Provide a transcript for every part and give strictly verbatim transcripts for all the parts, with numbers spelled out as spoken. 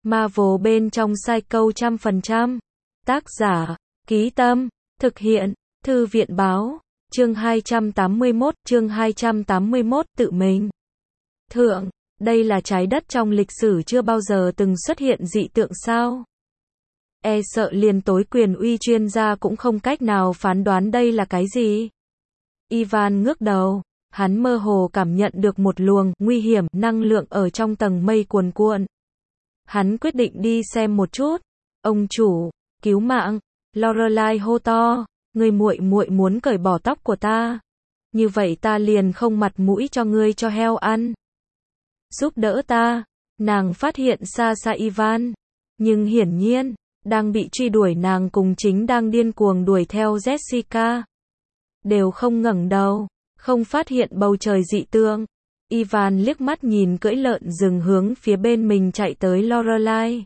Marvel bên trong Psycho trăm phần trăm. Tác giả, Ký Tâm, thực hiện, Thư viện Báo, chương hai trăm tám mươi mốt, chương hai trăm tám mươi mốt, tự mình. Thượng, đây là trái đất trong lịch sử chưa bao giờ từng xuất hiện dị tượng sao? E sợ liền tối quyền uy chuyên gia cũng không cách nào phán đoán đây là cái gì. Ivan ngước đầu, hắn mơ hồ cảm nhận được một luồng nguy hiểm năng lượng ở trong tầng mây cuồn cuộn. Hắn quyết định đi xem một chút. Ông chủ, cứu mạng, Lorelai hô to, người muội muội muốn cởi bỏ tóc của ta. Như vậy ta liền không mặt mũi cho ngươi cho heo ăn. Giúp đỡ ta. Nàng phát hiện xa xa Ivan, nhưng hiển nhiên, đang bị truy đuổi nàng cùng chính đang điên cuồng đuổi theo Jessica. Đều không ngẩng đầu, không phát hiện bầu trời dị tượng. Ivan liếc mắt nhìn cưỡi lợn rừng hướng phía bên mình chạy tới Lorelai.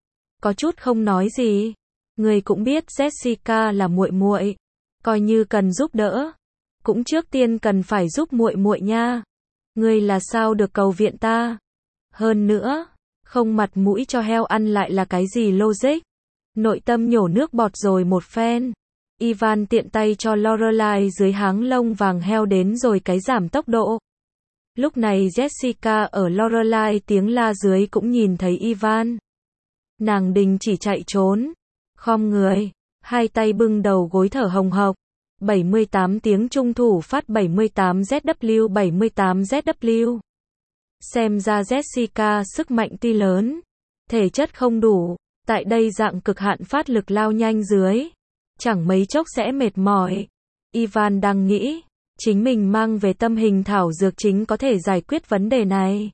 Có chút không nói gì. Người cũng biết Jessica là muội muội, coi như cần giúp đỡ, cũng trước tiên cần phải giúp muội muội nha. Ngươi là sao được cầu viện ta? Hơn nữa, không mặt mũi cho heo ăn lại là cái gì logic? Nội tâm nhổ nước bọt rồi một phen. Ivan tiện tay cho Lorelai dưới háng lông vàng heo đến rồi cái giảm tốc độ. Lúc này Jessica ở Lorelai tiếng la dưới cũng nhìn thấy Ivan. Nàng đình chỉ chạy trốn, khom người, hai tay bưng đầu gối thở hồng hộc. bảy mươi tám tiếng trung thủ phát bảy mươi tám Z W bảy mươi tám Z W. Xem ra Jessica sức mạnh tuy lớn, thể chất không đủ, tại đây dạng cực hạn phát lực lao nhanh dưới, chẳng mấy chốc sẽ mệt mỏi. Ivan đang nghĩ, chính mình mang về tâm hình thảo dược chính có thể giải quyết vấn đề này.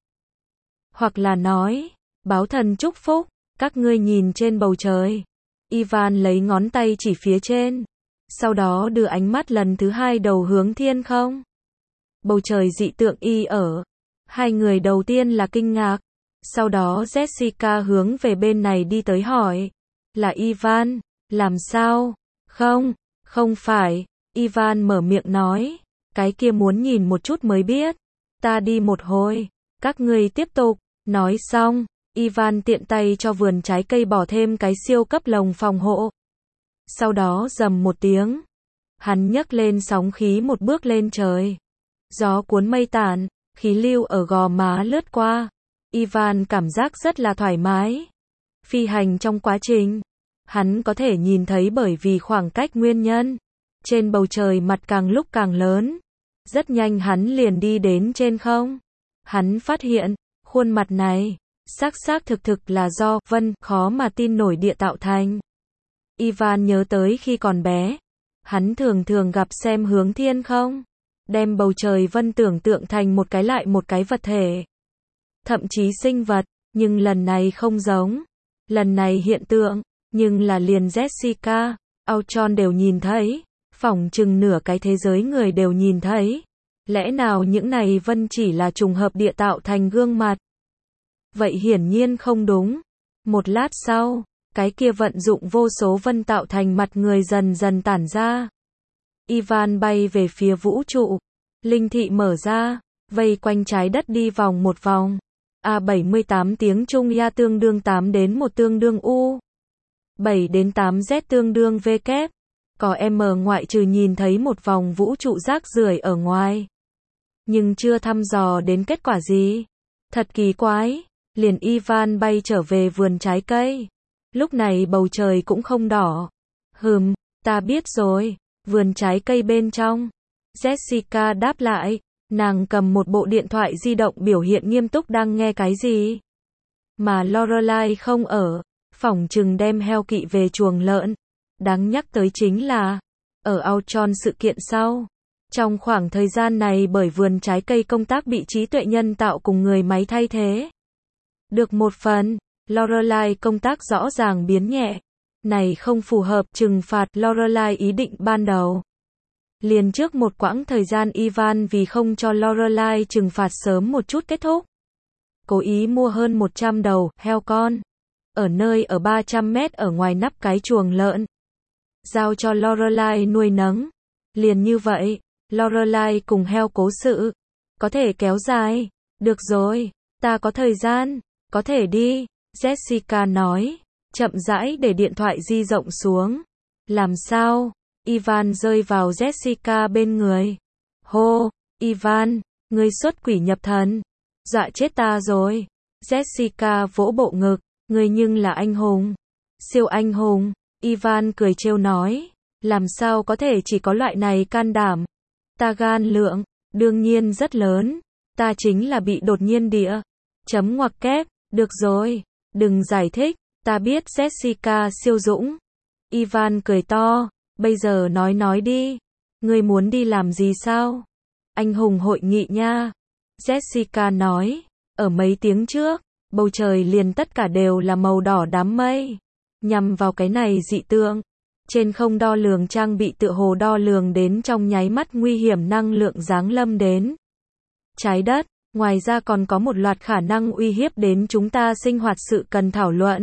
Hoặc là nói, báo thần chúc phúc, các ngươi nhìn trên bầu trời. Ivan lấy ngón tay chỉ phía trên, sau đó đưa ánh mắt lần thứ hai đầu hướng thiên không. Bầu trời dị tượng y ở. Hai người đầu tiên là kinh ngạc, sau đó Jessica hướng về bên này đi tới hỏi, là Ivan, làm sao? Không, không phải. Ivan mở miệng nói, cái kia muốn nhìn một chút mới biết. Ta đi một hồi, các ngươi tiếp tục. Nói xong, Ivan tiện tay cho vườn trái cây bỏ thêm cái siêu cấp lồng phòng hộ. Sau đó rầm một tiếng, hắn nhấc lên sóng khí một bước lên trời. Gió cuốn mây tản, khí lưu ở gò má lướt qua. Ivan cảm giác rất là thoải mái. Phi hành trong quá trình, hắn có thể nhìn thấy bởi vì khoảng cách nguyên nhân. Trên bầu trời mặt càng lúc càng lớn. Rất nhanh hắn liền đi đến trên không. Hắn phát hiện, khuôn mặt này, xác xác thực thực là do vân khó mà tin nổi địa tạo thành. Ivan nhớ tới khi còn bé, hắn thường thường gặp xem hướng thiên không, đem bầu trời vân tưởng tượng thành một cái lại một cái vật thể. Thậm chí sinh vật, nhưng lần này không giống. Lần này hiện tượng, nhưng là liền Jessica, Ultron đều nhìn thấy, phỏng chừng nửa cái thế giới người đều nhìn thấy. Lẽ nào những này vân chỉ là trùng hợp địa tạo thành gương mặt? Vậy hiển nhiên không đúng. Một lát sau, cái kia vận dụng vô số vân tạo thành mặt người dần dần tản ra. Ivan bay về phía vũ trụ. Linh thị mở ra, vây quanh trái đất đi vòng một vòng. A bảy mươi tám tiếng Trung Ya tương đương tám đến một tương đương U. bảy đến tám Z tương đương V kép. Có M ngoại trừ nhìn thấy một vòng vũ trụ rác rưởi ở ngoài. Nhưng chưa thăm dò đến kết quả gì. Thật kỳ quái. Liền Ivan bay trở về vườn trái cây. Lúc này bầu trời cũng không đỏ. Hừm, ta biết rồi. Vườn trái cây bên trong. Jessica đáp lại. Nàng cầm một bộ điện thoại di động biểu hiện nghiêm túc đang nghe cái gì. Mà Lorelai không ở. Phỏng chừng đem heo kỵ về chuồng lợn. Đáng nhắc tới chính là, ở Ultron sự kiện sau. Trong khoảng thời gian này bởi vườn trái cây công tác bị trí tuệ nhân tạo cùng người máy thay thế. Được một phần, Lorelai công tác rõ ràng biến nhẹ. Này không phù hợp trừng phạt Lorelai ý định ban đầu. Liền trước một quãng thời gian Ivan vì không cho Lorelai trừng phạt sớm một chút kết thúc. Cố ý mua hơn một trăm đầu heo con. Ở nơi ở ba trăm mét ở ngoài nắp cái chuồng lợn. Giao cho Lorelai nuôi nấng. Liền như vậy, Lorelai cùng heo cố sự. Có thể kéo dài. Được rồi, ta có thời gian. Có thể đi. Jessica nói, chậm rãi để điện thoại di động xuống. Làm sao? Ivan rơi vào Jessica bên người. Hô, Ivan, ngươi xuất quỷ nhập thần. Dọa chết ta rồi. Jessica vỗ bộ ngực, ngươi nhưng là anh hùng. Siêu anh hùng. Ivan cười trêu nói, làm sao có thể chỉ có loại này can đảm. Ta gan lượng, đương nhiên rất lớn. Ta chính là bị đột nhiên địa. Chấm ngoặc kép, được rồi, đừng giải thích, ta biết Jessica siêu dũng. Ivan cười to, bây giờ nói nói đi. Ngươi muốn đi làm gì sao? Anh hùng hội nghị nha. Jessica nói, ở mấy tiếng trước, bầu trời liền tất cả đều là màu đỏ đám mây. Nhằm vào cái này dị tượng, trên không đo lường trang bị tựa hồ đo lường đến trong nháy mắt nguy hiểm năng lượng giáng lâm đến trái đất, ngoài ra còn có một loạt khả năng uy hiếp đến chúng ta sinh hoạt sự cần thảo luận.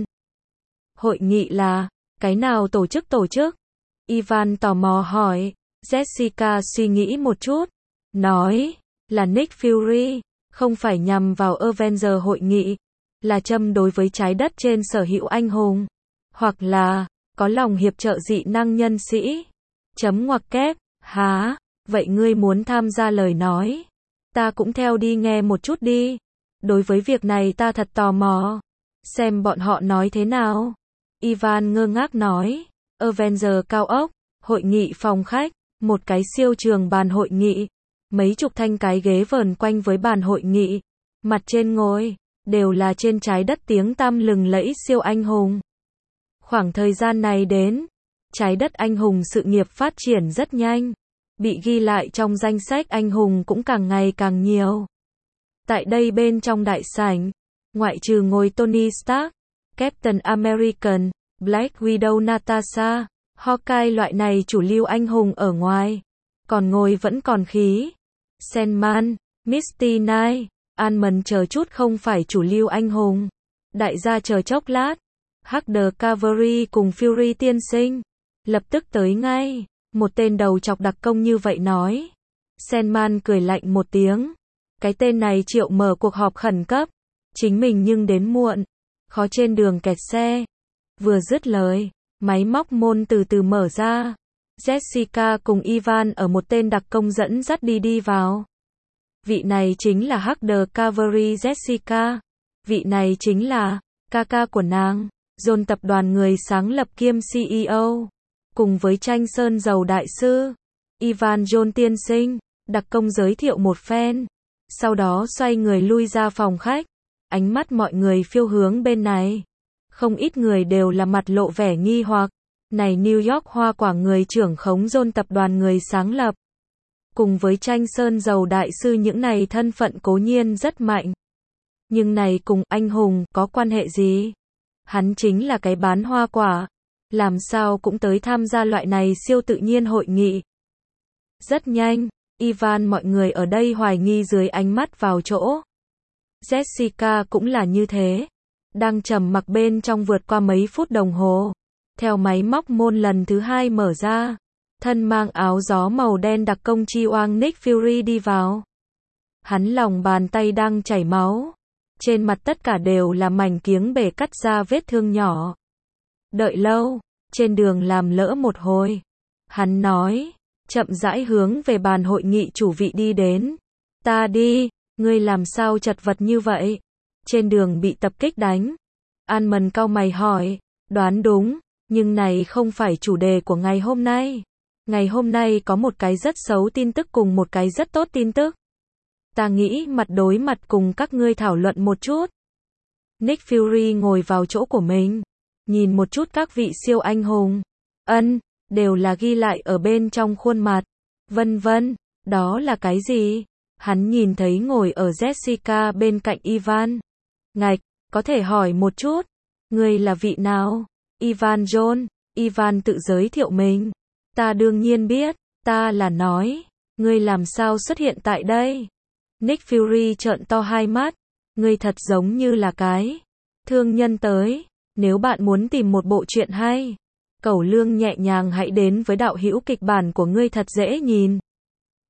Hội nghị là, cái nào tổ chức tổ chức? Ivan tò mò hỏi, Jessica suy nghĩ một chút, nói, là Nick Fury, không phải nhằm vào Avenger hội nghị, là châm đối với trái đất trên sở hữu anh hùng, hoặc là, có lòng hiệp trợ dị năng nhân sĩ. Chấm ngoặc kép, há, vậy ngươi muốn tham gia lời nói? Ta cũng theo đi nghe một chút đi. Đối với việc này ta thật tò mò. Xem bọn họ nói thế nào. Ivan ngơ ngác nói. Avenger cao ốc, hội nghị phòng khách, một cái siêu trường bàn hội nghị. Mấy chục thanh cái ghế vờn quanh với bàn hội nghị. Mặt trên ngồi, đều là trên trái đất tiếng tăm lừng lẫy siêu anh hùng. Khoảng thời gian này đến, trái đất anh hùng sự nghiệp phát triển rất nhanh. Bị ghi lại trong danh sách anh hùng cũng càng ngày càng nhiều. Tại đây bên trong đại sảnh, ngoại trừ ngồi Tony Stark, Captain American, Black Widow Natasha, Hawkeye loại này chủ lưu anh hùng ở ngoài, còn ngồi vẫn còn khí. Sandman, Misty Knight, Ant-Man chờ chút không phải chủ lưu anh hùng. Đại gia chờ chốc lát, Hawkeye Cavalry cùng Fury tiên sinh, lập tức tới ngay. Một tên đầu chọc đặc công như vậy nói. Sandman cười lạnh một tiếng. Cái tên này triệu mở cuộc họp khẩn cấp. Chính mình nhưng đến muộn. Khó trên đường kẹt xe. Vừa dứt lời, máy móc môn từ từ mở ra. Jessica cùng Ivan ở một tên đặc công dẫn dắt đi đi vào. Vị này chính là Hawkeye Cavalry Jessica. Vị này chính là ca ca của nàng, John tập đoàn người sáng lập kiêm xê e ô. Cùng với tranh sơn dầu đại sư, Ivan John tiên sinh, đặc công giới thiệu một phen. Sau đó xoay người lui ra phòng khách. Ánh mắt mọi người phiêu hướng bên này. Không ít người đều là mặt lộ vẻ nghi hoặc. Này New York hoa quả người trưởng khống John tập đoàn người sáng lập. Cùng với tranh sơn dầu đại sư những này thân phận cố nhiên rất mạnh. Nhưng này cùng anh hùng có quan hệ gì? Hắn chính là cái bán hoa quả. Làm sao cũng tới tham gia loại này siêu tự nhiên hội nghị. Rất nhanh, Ivan mọi người ở đây hoài nghi dưới ánh mắt vào chỗ. Jessica cũng là như thế. Đang trầm mặc bên trong vượt qua mấy phút đồng hồ. Theo máy móc môn lần thứ hai mở ra. Thân mang áo gió màu đen đặc công chi oang Nick Fury đi vào. Hắn lòng bàn tay đang chảy máu. Trên mặt tất cả đều là mảnh kiếng bể cắt ra vết thương nhỏ. Đợi lâu, trên đường làm lỡ một hồi. Hắn nói, chậm rãi hướng về bàn hội nghị chủ vị đi đến. Ta đi, ngươi làm sao chật vật như vậy? Trên đường bị tập kích đánh. Ant-Man cau mày hỏi, đoán đúng, nhưng này không phải chủ đề của ngày hôm nay. Ngày hôm nay có một cái rất xấu tin tức cùng một cái rất tốt tin tức. Ta nghĩ mặt đối mặt cùng các ngươi thảo luận một chút. Nick Fury ngồi vào chỗ của mình. Nhìn một chút các vị siêu anh hùng. Ân, đều là ghi lại ở bên trong khuôn mặt. Vân vân, đó là cái gì? Hắn nhìn thấy ngồi ở Jessica bên cạnh Ivan. Ngạch, có thể hỏi một chút. Ngươi là vị nào? Ivan John. Ivan tự giới thiệu mình. Ta đương nhiên biết, ta là nói. Ngươi làm sao xuất hiện tại đây? Nick Fury trợn to hai mắt. Ngươi thật giống như là cái thương nhân tới. Nếu bạn muốn tìm một bộ truyện hay, cẩu lương nhẹ nhàng hãy đến với đạo hữu kịch bản của ngươi thật dễ nhìn.